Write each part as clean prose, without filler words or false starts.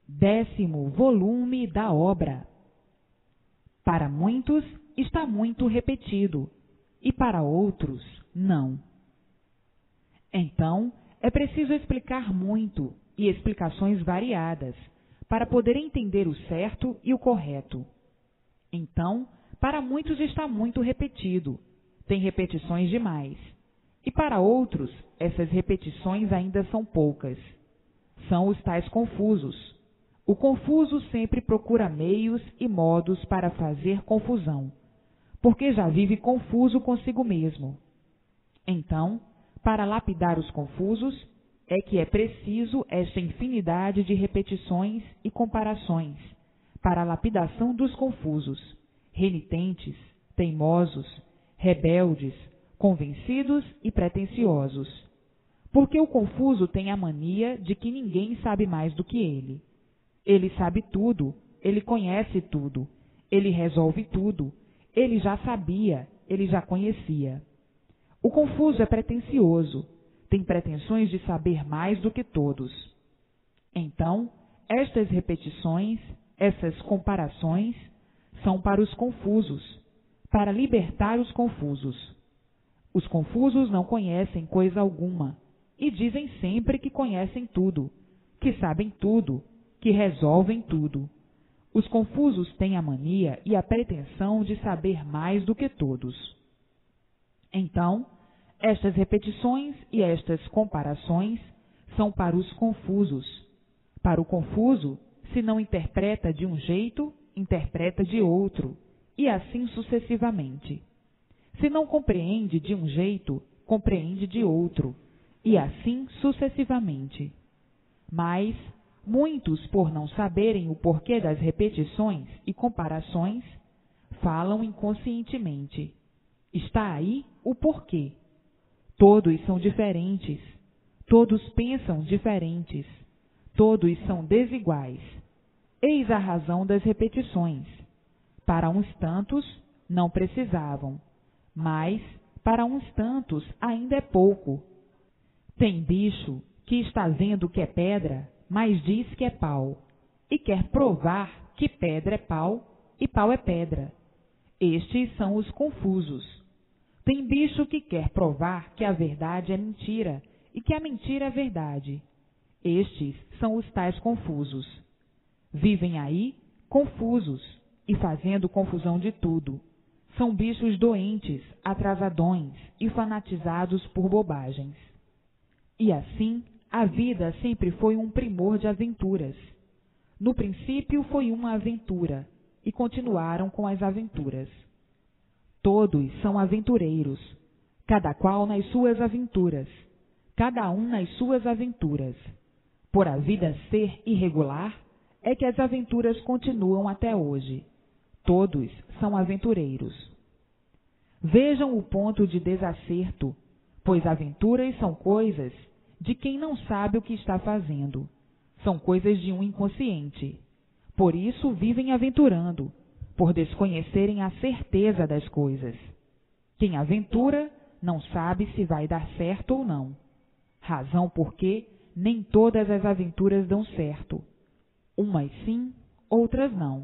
10º volume da obra. Para muitos está muito repetido, e para outros não. Então, é preciso explicar muito, e explicações variadas, para poder entender o certo e o correto. Então, para muitos está muito repetido, tem repetições demais, e para outros essas repetições ainda são poucas. São os tais confusos. O confuso sempre procura meios e modos para fazer confusão, porque já vive confuso consigo mesmo. Então, para lapidar os confusos, é que é preciso esta infinidade de repetições e comparações, para a lapidação dos confusos, renitentes, teimosos, rebeldes, convencidos e pretensiosos. Porque o confuso tem a mania de que ninguém sabe mais do que ele. Ele sabe tudo, ele conhece tudo, ele resolve tudo, ele já sabia, ele já conhecia. O confuso é pretensioso, tem pretensões de saber mais do que todos. Então, estas repetições, essas comparações, são para os confusos, para libertar os confusos. Os confusos não conhecem coisa alguma e dizem sempre que conhecem tudo, que sabem tudo, que resolvem tudo. Os confusos têm a mania e a pretensão de saber mais do que todos. Então, estas repetições e estas comparações são para os confusos. Para o confuso, se não interpreta de um jeito, interpreta de outro, e assim sucessivamente. Se não compreende de um jeito, compreende de outro, e assim sucessivamente. Mas muitos, por não saberem o porquê das repetições e comparações, falam inconscientemente. Está aí o porquê. Todos são diferentes, todos pensam diferentes, todos são desiguais. Eis a razão das repetições. Para uns tantos não precisavam, mas para uns tantos ainda é pouco. Tem bicho que está vendo que é pedra, mas diz que é pau, e quer provar que pedra é pau e pau é pedra. Estes são os confusos. Tem bicho que quer provar que a verdade é mentira e que a mentira é verdade. Estes são os tais confusos. Vivem aí confusos e fazendo confusão de tudo. São bichos doentes, atrasadões e fanatizados por bobagens. E assim, a vida sempre foi um primor de aventuras. No princípio foi uma aventura, e continuaram com as aventuras. Todos são aventureiros, cada qual nas suas aventuras, cada um nas suas aventuras. Por a vida ser irregular, é que as aventuras continuam até hoje. Todos são aventureiros. Vejam o ponto de desacerto, pois aventuras são coisas de quem não sabe o que está fazendo. São coisas de um inconsciente. Por isso vivem aventurando, por desconhecerem a certeza das coisas. Quem aventura não sabe se vai dar certo ou não. Razão porque nem todas as aventuras dão certo. Umas sim, outras não.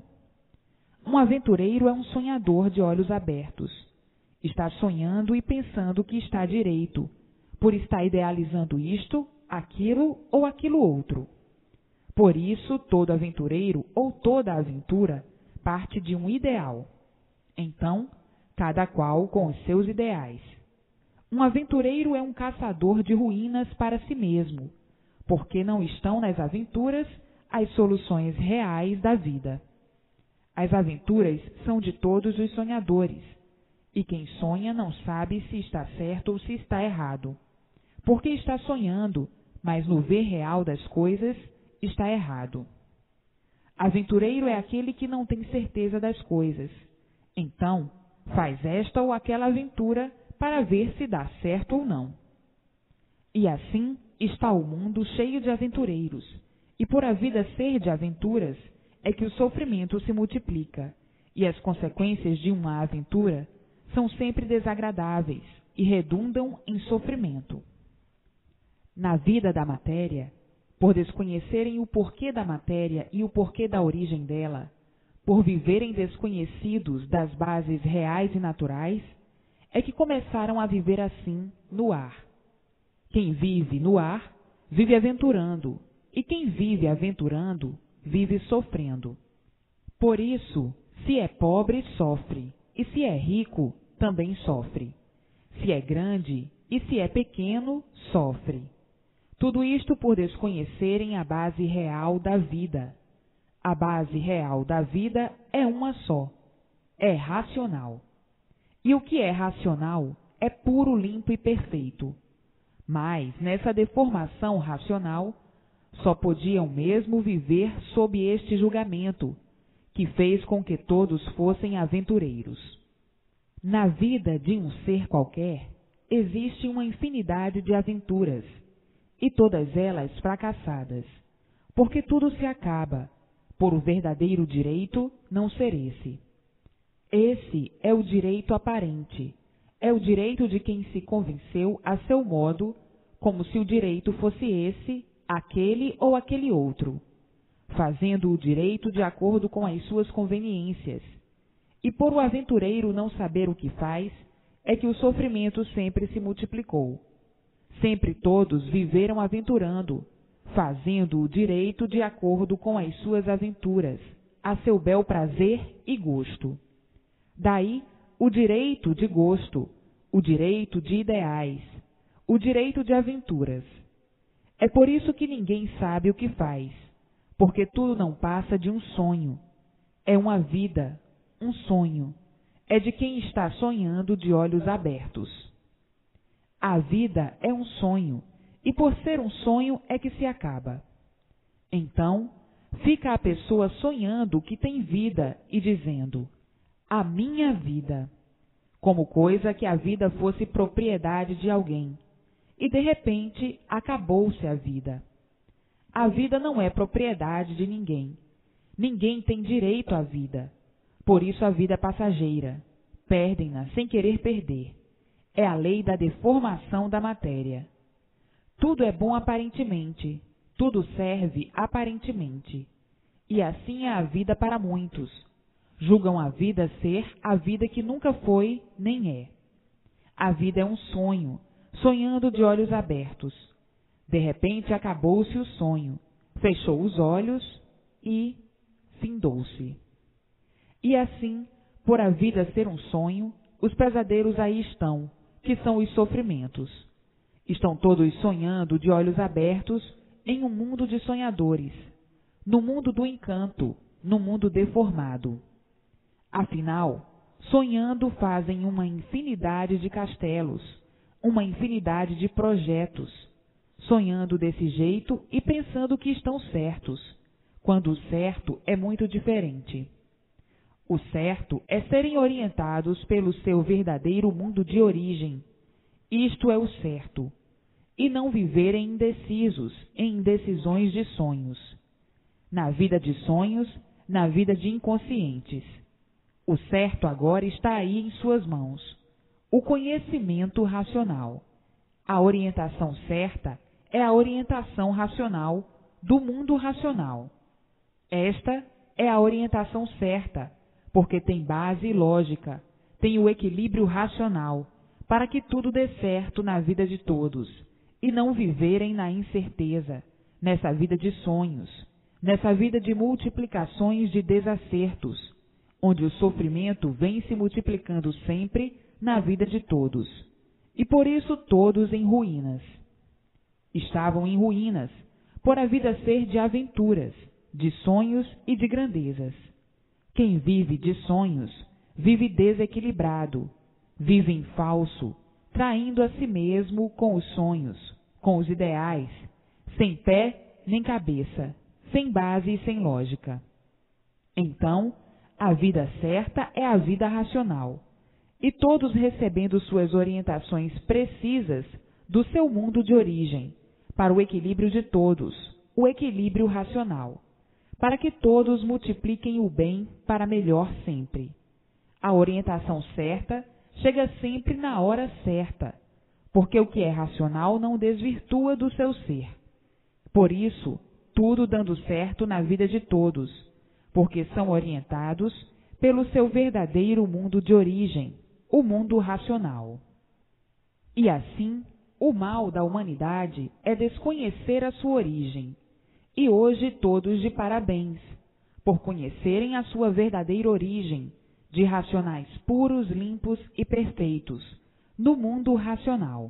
Um aventureiro é um sonhador de olhos abertos. Está sonhando e pensando que está direito, por estar idealizando isto, aquilo ou aquilo outro. Por isso, todo aventureiro ou toda aventura parte de um ideal. Então, cada qual com os seus ideais. Um aventureiro é um caçador de ruínas para si mesmo, porque não estão nas aventuras as soluções reais da vida. As aventuras são de todos os sonhadores, e quem sonha não sabe se está certo ou se está errado, porque está sonhando, mas no ver real das coisas está errado. Aventureiro é aquele que não tem certeza das coisas. Então, faz esta ou aquela aventura para ver se dá certo ou não. E assim está o mundo cheio de aventureiros, e por a vida ser de aventuras, é que o sofrimento se multiplica, e as consequências de uma aventura são sempre desagradáveis e redundam em sofrimento. Na vida da matéria, por desconhecerem o porquê da matéria e o porquê da origem dela, por viverem desconhecidos das bases reais e naturais, é que começaram a viver assim no ar. Quem vive no ar, vive aventurando, e quem vive aventurando, vive sofrendo. Por isso, se é pobre, sofre, e se é rico, também sofre. Se é grande e se é pequeno, sofre. Tudo isto por desconhecerem a base real da vida. A base real da vida é uma só, é racional. E o que é racional é puro, limpo e perfeito. Mas, nessa deformação racional, só podiam mesmo viver sob este julgamento, que fez com que todos fossem aventureiros. Na vida de um ser qualquer, existe uma infinidade de aventuras, e todas elas fracassadas, porque tudo se acaba, por o verdadeiro direito não ser esse. Esse é o direito aparente, é o direito de quem se convenceu a seu modo, como se o direito fosse esse, aquele ou aquele outro, fazendo o direito de acordo com as suas conveniências. E por o aventureiro não saber o que faz, é que o sofrimento sempre se multiplicou. Sempre todos viveram aventurando, fazendo o direito de acordo com as suas aventuras, a seu bel prazer e gosto. Daí o direito de gosto, o direito de ideais, o direito de aventuras. É por isso que ninguém sabe o que faz, porque tudo não passa de um sonho. É uma vida, um sonho. É de quem está sonhando de olhos abertos. A vida é um sonho, e por ser um sonho é que se acaba. Então, fica a pessoa sonhando que tem vida e dizendo, a minha vida, como coisa que a vida fosse propriedade de alguém, e de repente acabou-se a vida. A vida não é propriedade de ninguém. Ninguém tem direito à vida. Por isso a vida é passageira. Perdem-na sem querer perder. É a lei da deformação da matéria. Tudo é bom aparentemente, tudo serve aparentemente. E assim é a vida para muitos. Julgam a vida ser a vida que nunca foi nem é. A vida é um sonho, sonhando de olhos abertos. De repente acabou-se o sonho, fechou os olhos e findou-se. E assim, por a vida ser um sonho, os pesadelos aí estão, que são os sofrimentos. Estão todos sonhando de olhos abertos em um mundo de sonhadores, no mundo do encanto, no mundo deformado. Afinal, sonhando fazem uma infinidade de castelos, uma infinidade de projetos, sonhando desse jeito e pensando que estão certos, quando o certo é muito diferente. O certo é serem orientados pelo seu verdadeiro mundo de origem. Isto é o certo. E não viverem indecisos em indecisões de sonhos. Na vida de sonhos, na vida de inconscientes. O certo agora está aí em suas mãos. O conhecimento racional. A orientação certa é a orientação racional do mundo racional. Esta é a orientação certa, porque tem base lógica, tem o equilíbrio racional, para que tudo dê certo na vida de todos, e não viverem na incerteza, nessa vida de sonhos, nessa vida de multiplicações de desacertos, onde o sofrimento vem se multiplicando sempre na vida de todos, e por isso todos em ruínas. Estavam em ruínas, por a vida ser de aventuras, de sonhos e de grandezas. Quem vive de sonhos, vive desequilibrado, vive em falso, traindo a si mesmo com os sonhos, com os ideais, sem pé nem cabeça, sem base e sem lógica. Então, a vida certa é a vida racional, e todos recebendo suas orientações precisas do seu mundo de origem, para o equilíbrio de todos, o equilíbrio racional, para que todos multipliquem o bem para melhor sempre. A orientação certa chega sempre na hora certa, porque o que é racional não desvirtua do seu ser. Por isso, tudo dando certo na vida de todos, porque são orientados pelo seu verdadeiro mundo de origem, o mundo racional. E assim, o mal da humanidade é desconhecer a sua origem. E hoje todos de parabéns, por conhecerem a sua verdadeira origem, de racionais puros, limpos e perfeitos, no mundo racional.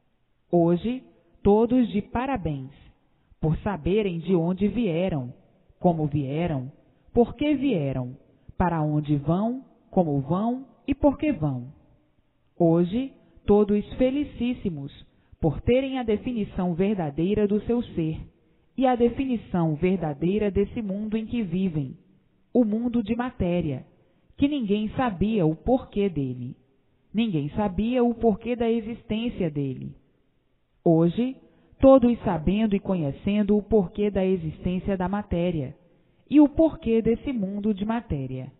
Hoje, todos de parabéns, por saberem de onde vieram, como vieram, por que vieram, para onde vão, como vão e por que vão. Hoje, todos felicíssimos, por terem a definição verdadeira do seu ser e a definição verdadeira desse mundo em que vivem, o mundo de matéria, que ninguém sabia o porquê dele. Ninguém sabia o porquê da existência dele. Hoje, todos sabendo e conhecendo o porquê da existência da matéria e o porquê desse mundo de matéria.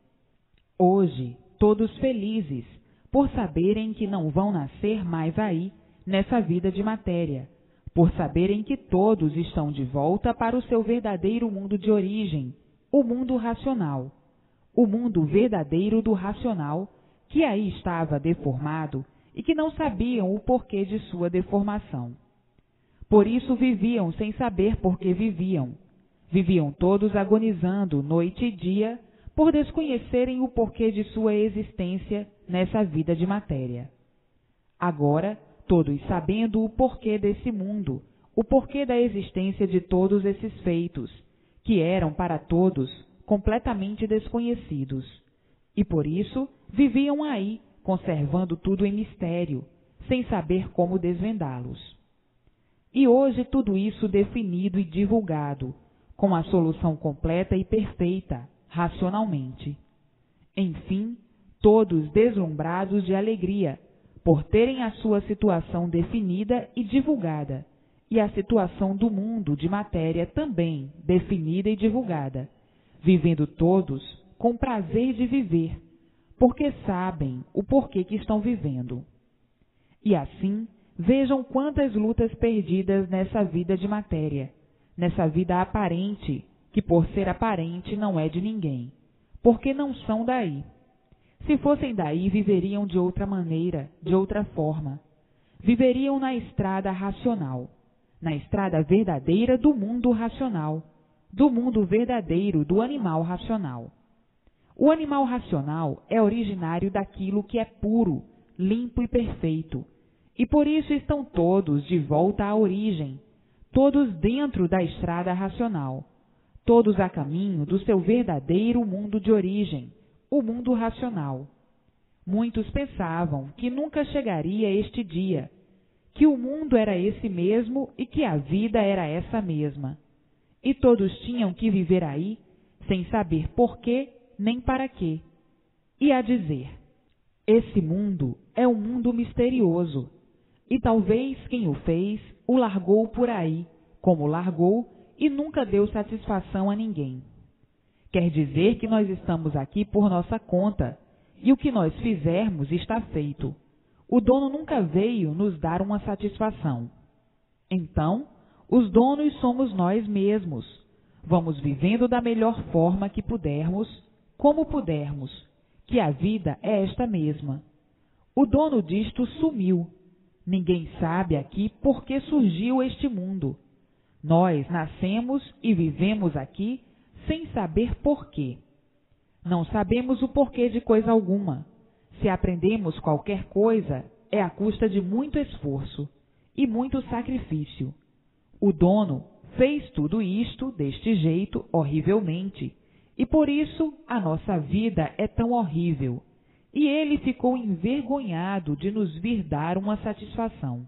Hoje, todos felizes por saberem que não vão nascer mais aí, nessa vida de matéria, por saberem que todos estão de volta para o seu verdadeiro mundo de origem, o mundo racional, o mundo verdadeiro do racional, que aí estava deformado e que não sabiam o porquê de sua deformação. Por isso viviam sem saber por que viviam. Viviam todos agonizando noite e dia por desconhecerem o porquê de sua existência nessa vida de matéria. Agora, todos sabendo o porquê desse mundo, o porquê da existência de todos esses feitos, que eram para todos completamente desconhecidos, e por isso viviam aí, conservando tudo em mistério, sem saber como desvendá-los. E hoje tudo isso definido e divulgado, com a solução completa e perfeita, racionalmente. Enfim, todos deslumbrados de alegria, por terem a sua situação definida e divulgada, e a situação do mundo de matéria também definida e divulgada, vivendo todos com prazer de viver, porque sabem o porquê que estão vivendo. E assim, vejam quantas lutas perdidas nessa vida de matéria, nessa vida aparente, que por ser aparente não é de ninguém, porque não são daí. Se fossem daí, viveriam de outra maneira, de outra forma. Viveriam na estrada racional, na estrada verdadeira do mundo racional, do mundo verdadeiro do animal racional. O animal racional é originário daquilo que é puro, limpo e perfeito, e por isso estão todos de volta à origem, todos dentro da estrada racional, todos a caminho do seu verdadeiro mundo de origem, o mundo racional. Muitos pensavam que nunca chegaria este dia, que o mundo era esse mesmo e que a vida era essa mesma. E todos tinham que viver aí, sem saber por quê nem para quê. E a dizer, esse mundo é um mundo misterioso, e talvez quem o fez o largou por aí, como largou, e nunca deu satisfação a ninguém. Quer dizer que nós estamos aqui por nossa conta, e o que nós fizermos está feito. O dono nunca veio nos dar uma satisfação. Então, os donos somos nós mesmos. Vamos vivendo da melhor forma que pudermos, como pudermos, que a vida é esta mesma. O dono disto sumiu. Ninguém sabe aqui por que surgiu este mundo. Nós nascemos e vivemos aqui sem saber porquê. Não sabemos o porquê de coisa alguma. Se aprendemos qualquer coisa, é à custa de muito esforço e muito sacrifício. O dono fez tudo isto deste jeito horrivelmente, e por isso a nossa vida é tão horrível. E ele ficou envergonhado de nos vir dar uma satisfação.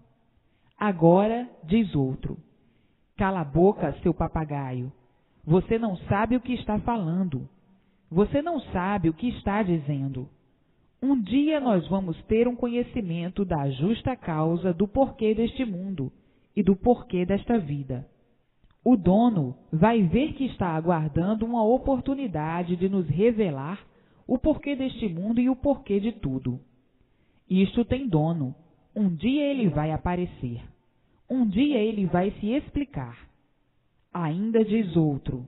Agora, diz outro, cala a boca, seu papagaio. Você não sabe o que está falando. Você não sabe o que está dizendo. Um dia nós vamos ter um conhecimento da justa causa do porquê deste mundo e do porquê desta vida. O dono vai ver que está aguardando uma oportunidade de nos revelar o porquê deste mundo e o porquê de tudo. Isto tem dono. Um dia ele vai aparecer. Um dia ele vai se explicar. Ainda diz outro: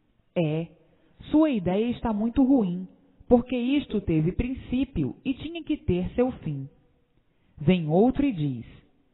sua ideia está muito ruim, porque isto teve princípio e tinha que ter seu fim. Vem outro e diz: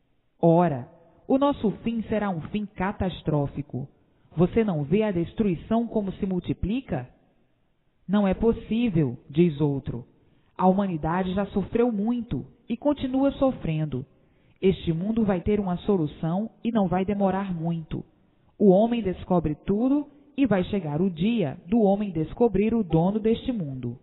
ora, o nosso fim será um fim catastrófico. Você não vê a destruição como se multiplica? Não é possível, diz outro. A humanidade já sofreu muito e continua sofrendo. Este mundo vai ter uma solução e não vai demorar muito. O homem descobre tudo e vai chegar o dia do homem descobrir o dono deste mundo.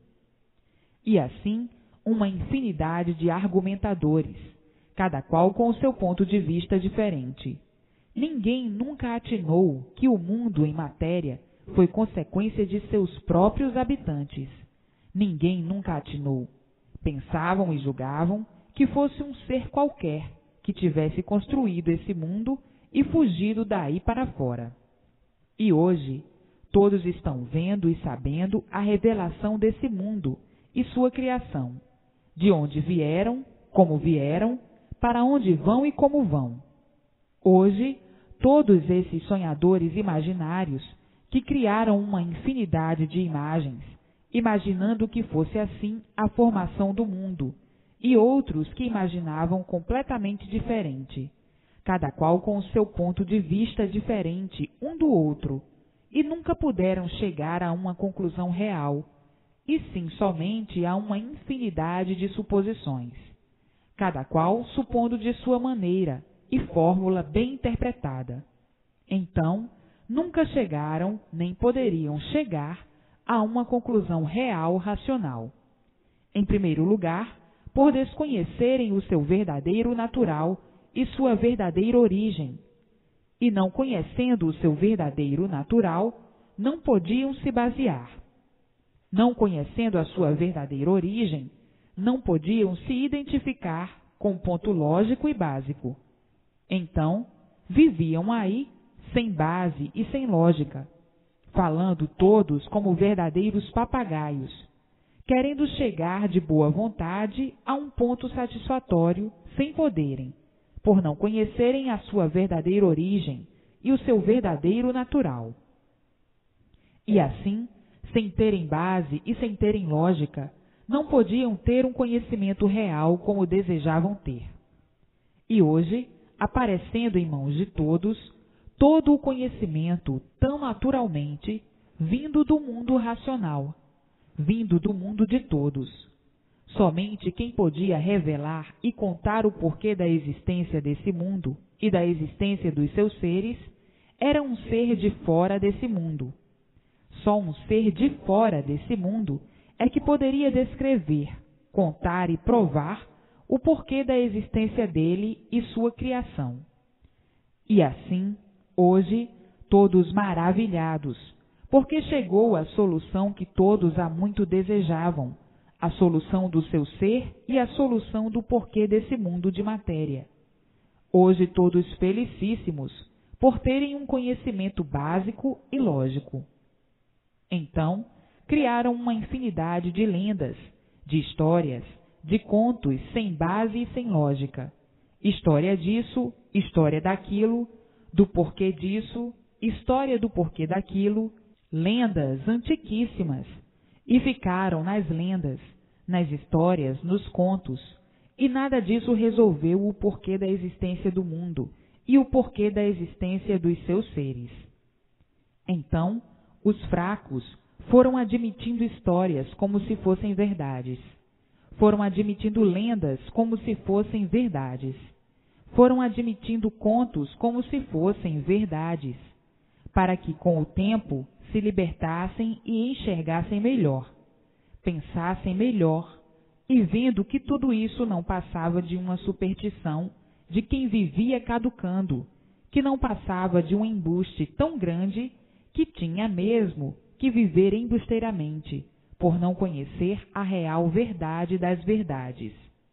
E assim, uma infinidade de argumentadores, cada qual com o seu ponto de vista diferente. Ninguém nunca atinou que o mundo em matéria foi consequência de seus próprios habitantes. Ninguém nunca atinou. Pensavam e julgavam que fosse um ser qualquer que tivesse construído esse mundo e fugido daí para fora. E hoje, todos estão vendo e sabendo a revelação desse mundo e sua criação, de onde vieram, como vieram, para onde vão e como vão. Hoje, todos esses sonhadores imaginários que criaram uma infinidade de imagens, imaginando que fosse assim a formação do mundo, e outros que imaginavam completamente diferente, cada qual com o seu ponto de vista diferente um do outro, e nunca puderam chegar a uma conclusão real, e sim somente a uma infinidade de suposições, cada qual supondo de sua maneira e fórmula bem interpretada. Então, nunca chegaram, nem poderiam chegar, a uma conclusão real racional. Em primeiro lugar, por desconhecerem o seu verdadeiro natural e sua verdadeira origem. E não conhecendo o seu verdadeiro natural, não podiam se basear. Não conhecendo a sua verdadeira origem, não podiam se identificar com um ponto lógico e básico. Então, viviam aí sem base e sem lógica, falando todos como verdadeiros papagaios, querendo chegar de boa vontade a um ponto satisfatório sem poderem, por não conhecerem a sua verdadeira origem e o seu verdadeiro natural. E assim, sem terem base e sem terem lógica, não podiam ter um conhecimento real como desejavam ter. E hoje, aparecendo em mãos de todos, todo o conhecimento tão naturalmente, vindo do mundo racional, vindo do mundo de todos. Somente quem podia revelar e contar o porquê da existência desse mundo e da existência dos seus seres era um ser de fora desse mundo. Só um ser de fora desse mundo é que poderia descrever, contar e provar o porquê da existência dele e sua criação. E assim, hoje, todos maravilhados, porque chegou a solução que todos há muito desejavam, a solução do seu ser e a solução do porquê desse mundo de matéria. Hoje todos felicíssimos por terem um conhecimento básico e lógico. Então, criaram uma infinidade de lendas, de histórias, de contos sem base e sem lógica. História disso, história daquilo, do porquê disso, história do porquê daquilo, lendas antiquíssimas, e ficaram nas lendas, nas histórias, nos contos, e nada disso resolveu o porquê da existência do mundo e o porquê da existência dos seus seres. Então, os fracos foram admitindo histórias como se fossem verdades, foram admitindo lendas como se fossem verdades, foram admitindo contos como se fossem verdades, para que com o tempo se libertassem e enxergassem melhor, pensassem melhor, e vendo que tudo isso não passava de uma superstição de quem vivia caducando, que não passava de um embuste tão grande que tinha mesmo que viver embusteiramente, por não conhecer a real verdade das verdades.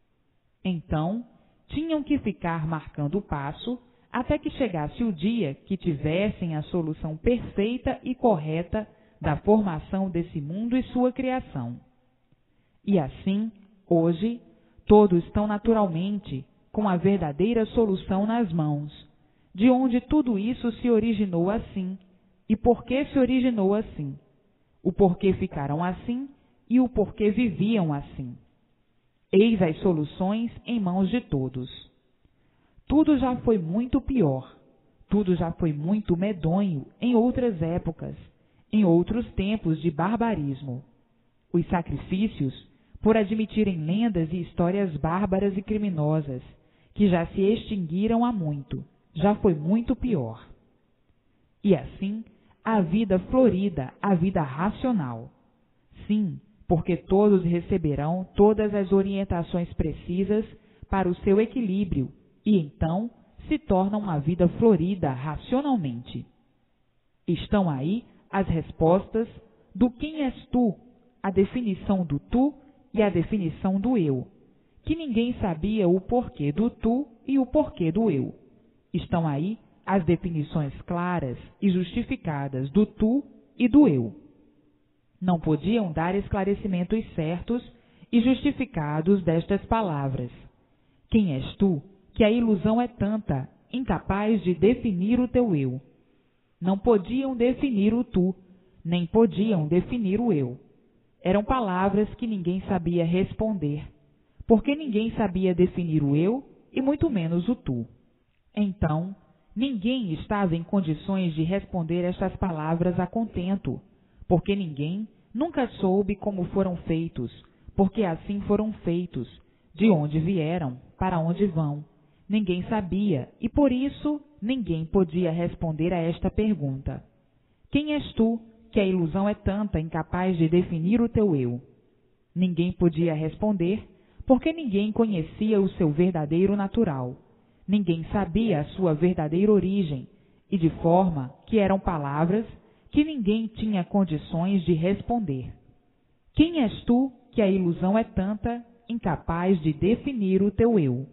Então, tinham que ficar marcando o passo até que chegasse o dia que tivessem a solução perfeita e correta da formação desse mundo e sua criação. E assim, hoje, todos estão naturalmente com a verdadeira solução nas mãos, de onde tudo isso se originou assim, e por que se originou assim, o porquê ficaram assim e o porquê viviam assim. Eis as soluções em mãos de todos. Tudo já foi muito pior, tudo já foi muito medonho em outras épocas, em outros tempos de barbarismo. Os sacrifícios, por admitirem lendas e histórias bárbaras e criminosas, que já se extinguiram há muito, já foi muito pior. E assim, a vida florida, a vida racional. Sim, porque todos receberão todas as orientações precisas para o seu equilíbrio e então se torna uma vida florida racionalmente. Estão aí as respostas do quem és tu, a definição do tu e a definição do eu, que ninguém sabia o porquê do tu e o porquê do eu. Estão aí as definições claras e justificadas do tu e do eu. Não podiam dar esclarecimentos certos e justificados destas palavras. Quem és tu, que a ilusão é tanta, incapaz de definir o teu eu? Não podiam definir o tu, nem podiam definir o eu. Eram palavras que ninguém sabia responder, porque ninguém sabia definir o eu e muito menos o tu. Então, ninguém estava em condições de responder estas palavras a contento, porque ninguém nunca soube como foram feitos, porque assim foram feitos, de onde vieram, para onde vão. Ninguém sabia e, por isso, ninguém podia responder a esta pergunta. Quem és tu, que a ilusão é tanta, incapaz de definir o teu eu? Ninguém podia responder, porque ninguém conhecia o seu verdadeiro natural. Ninguém sabia a sua verdadeira origem, e de forma que eram palavras que ninguém tinha condições de responder. Quem és tu, que a ilusão é tanta, incapaz de definir o teu eu?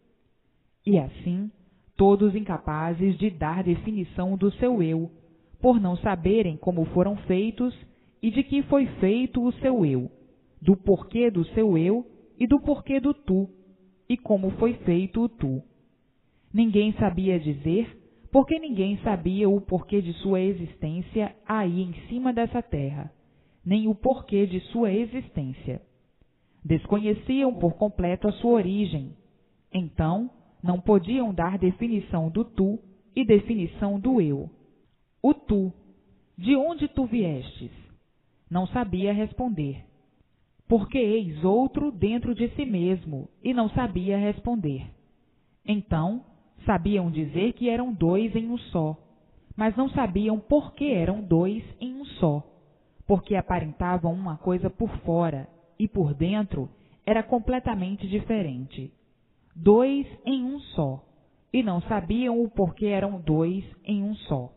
E assim, todos incapazes de dar definição do seu eu, por não saberem como foram feitos e de que foi feito o seu eu, do porquê do seu eu e do porquê do tu, e como foi feito o tu. Ninguém sabia dizer, porque ninguém sabia o porquê de sua existência aí em cima dessa terra, nem o porquê de sua existência. Desconheciam por completo a sua origem. Então, não podiam dar definição do tu e definição do eu. O tu, de onde tu viestes? Não sabia responder. Porque eis outro dentro de si mesmo, e não sabia responder. Então, sabiam dizer que eram dois em um só, mas não sabiam por que eram dois em um só, porque aparentavam uma coisa por fora e por dentro era completamente diferente. Dois em um só, e não sabiam o porquê eram dois em um só.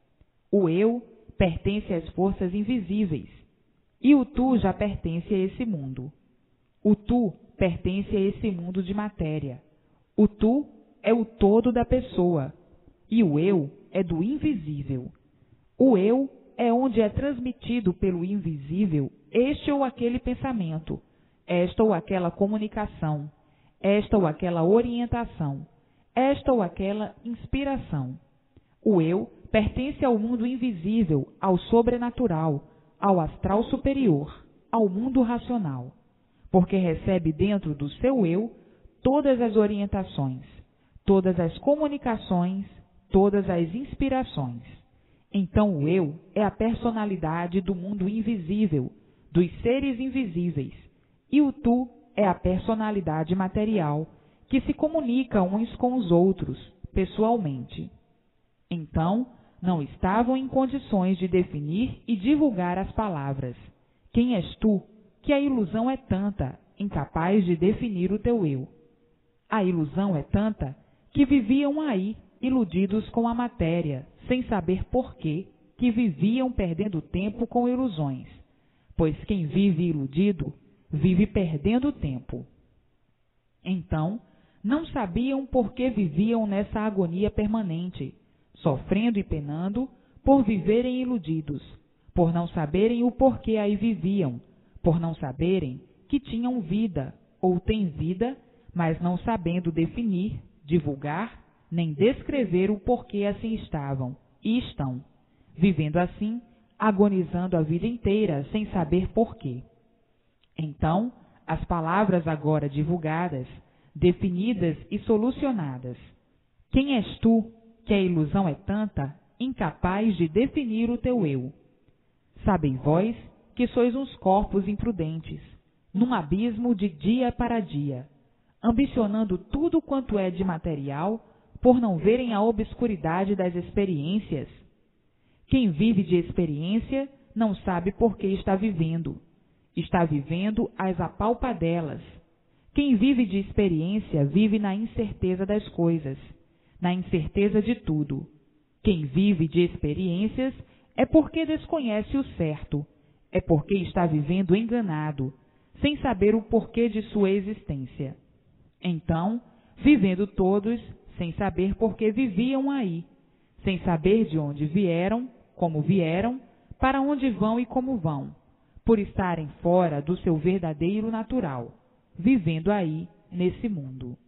O eu pertence às forças invisíveis, e o tu já pertence a esse mundo. O tu pertence a esse mundo de matéria. O tu é o todo da pessoa, e o eu é do invisível. O eu é onde é transmitido pelo invisível este ou aquele pensamento, esta ou aquela comunicação, esta ou aquela orientação, esta ou aquela inspiração. O eu pertence ao mundo invisível, ao sobrenatural, ao astral superior, ao mundo racional, porque recebe dentro do seu eu todas as orientações, todas as comunicações, todas as inspirações. Então o eu é a personalidade do mundo invisível, dos seres invisíveis, e o tu é a personalidade material, que se comunica uns com os outros, pessoalmente. Então, não estavam em condições de definir e divulgar as palavras. Quem és tu, que a ilusão é tanta, incapaz de definir o teu eu? A ilusão é tanta que viviam aí, iludidos com a matéria, sem saber por quê, que viviam perdendo tempo com ilusões. Pois quem vive iludido, vive perdendo tempo. Então, não sabiam por que viviam nessa agonia permanente, sofrendo e penando por viverem iludidos, por não saberem o porquê aí viviam, por não saberem que tinham vida ou têm vida, mas não sabendo definir, divulgar, nem descrever o porquê assim estavam e estão, vivendo assim, agonizando a vida inteira sem saber porquê. Então, as palavras agora divulgadas, definidas e solucionadas. Quem és tu, que a ilusão é tanta, incapaz de definir o teu eu? Sabem vós que sois uns corpos imprudentes, num abismo de dia para dia, ambicionando tudo quanto é de material, por não verem a obscuridade das experiências. Quem vive de experiência não sabe por que está vivendo. Está vivendo às apalpadelas. Quem vive de experiência vive na incerteza das coisas, na incerteza de tudo. Quem vive de experiências é porque desconhece o certo, é porque está vivendo enganado, sem saber o porquê de sua existência. Então, vivendo todos, sem saber por que viviam aí, sem saber de onde vieram, para onde vão e como vão, por estarem fora do seu verdadeiro natural, vivendo aí nesse mundo.